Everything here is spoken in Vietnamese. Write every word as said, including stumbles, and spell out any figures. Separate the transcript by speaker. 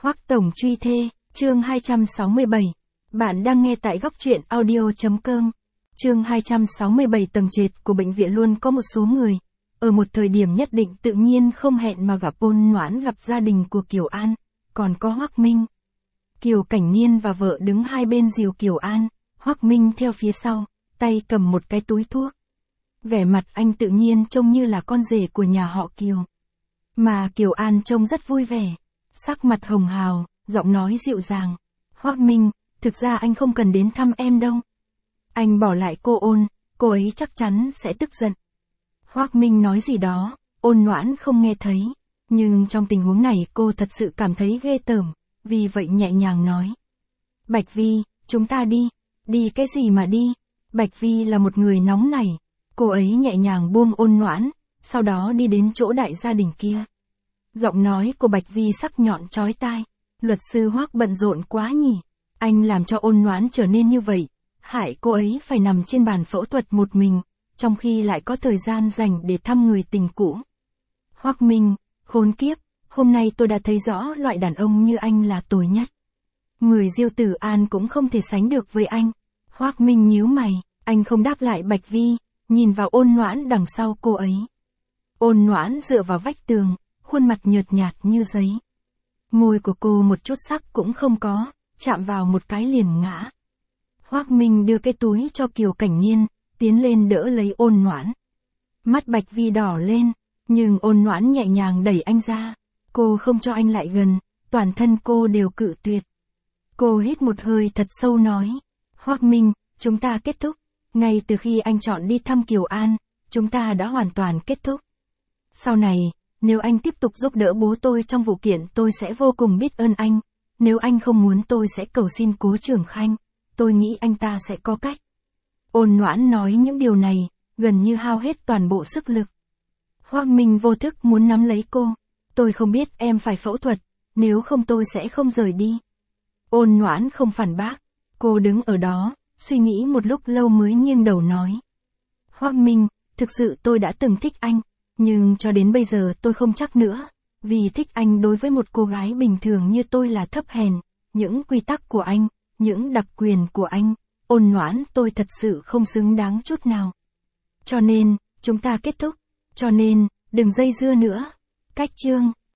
Speaker 1: Hoắc Tổng truy thê, chương hai trăm sáu mươi bảy. Bạn đang nghe tại góc truyện audio.com. Chương hai trăm sáu mươi bảy. Tầng trệt của bệnh viện luôn có một số người. Ở một thời điểm nhất định tự nhiên không hẹn mà gặp Ôn Noãn, gặp gia đình của Kiều An, còn có Hoắc Minh. Kiều Cảnh Niên và vợ đứng hai bên dìu Kiều An, Hoắc Minh theo phía sau, tay cầm một cái túi thuốc. Vẻ mặt anh tự nhiên trông như là con rể của nhà họ Kiều. Mà Kiều An trông rất vui vẻ, sắc mặt hồng hào, giọng nói dịu dàng. Hoắc Minh, thực ra anh không cần đến thăm em đâu. Anh bỏ lại cô Ôn, cô ấy chắc chắn sẽ tức giận. Hoắc Minh nói gì đó, Ôn Noãn không nghe thấy. Nhưng trong tình huống này cô thật sự cảm thấy ghê tởm, vì vậy nhẹ nhàng nói. Bạch Vi, chúng ta đi. Đi cái gì mà đi? Bạch Vi là một người nóng nảy. Cô ấy nhẹ nhàng buông Ôn Noãn, sau đó đi đến chỗ đại gia đình kia. Giọng nói của Bạch Vi sắc nhọn chói tai. Luật sư Hoắc bận rộn quá nhỉ. Anh làm cho Ôn Noãn trở nên như vậy, hại cô ấy phải nằm trên bàn phẫu thuật một mình, trong khi lại có thời gian dành để thăm người tình cũ. Hoắc Minh, khốn kiếp, hôm nay tôi đã thấy rõ loại đàn ông như anh là tồi nhất. Người Diêu Tử An cũng không thể sánh được với anh. Hoắc Minh nhíu mày, anh không đáp lại Bạch Vi, nhìn vào Ôn Noãn đằng sau cô ấy. Ôn Noãn dựa vào vách tường, khuôn mặt nhợt nhạt như giấy. Môi của cô một chút sắc cũng không có, chạm vào một cái liền ngã. Hoắc Minh đưa cái túi cho Kiều Cảnh Niên, tiến lên đỡ lấy Ôn Noãn. Mắt Bạch Vi đỏ lên, nhưng Ôn Noãn nhẹ nhàng đẩy anh ra. Cô không cho anh lại gần, toàn thân cô đều cự tuyệt. Cô hít một hơi thật sâu nói. Hoắc Minh, chúng ta kết thúc. Ngay từ khi anh chọn đi thăm Kiều An, chúng ta đã hoàn toàn kết thúc. Sau này, nếu anh tiếp tục giúp đỡ bố tôi trong vụ kiện tôi sẽ vô cùng biết ơn anh. Nếu anh không muốn tôi sẽ cầu xin Cố Trường Khanh. Tôi nghĩ anh ta sẽ có cách. Ôn Noãn nói những điều này, gần như hao hết toàn bộ sức lực. Hoắc Minh vô thức muốn nắm lấy cô. Tôi không biết em phải phẫu thuật, nếu không tôi sẽ không rời đi. Ôn Noãn không phản bác. Cô đứng ở đó, suy nghĩ một lúc lâu mới nghiêng đầu nói. Hoắc Minh, thực sự tôi đã từng thích anh, nhưng cho đến bây giờ tôi không chắc nữa. Vì thích anh đối với một cô gái bình thường như tôi là thấp hèn, những quy tắc của anh, những đặc quyền của anh, Ôn Noãn tôi thật sự không xứng đáng chút nào. Cho nên, chúng ta kết thúc. Cho nên, đừng dây dưa nữa. Cách chương.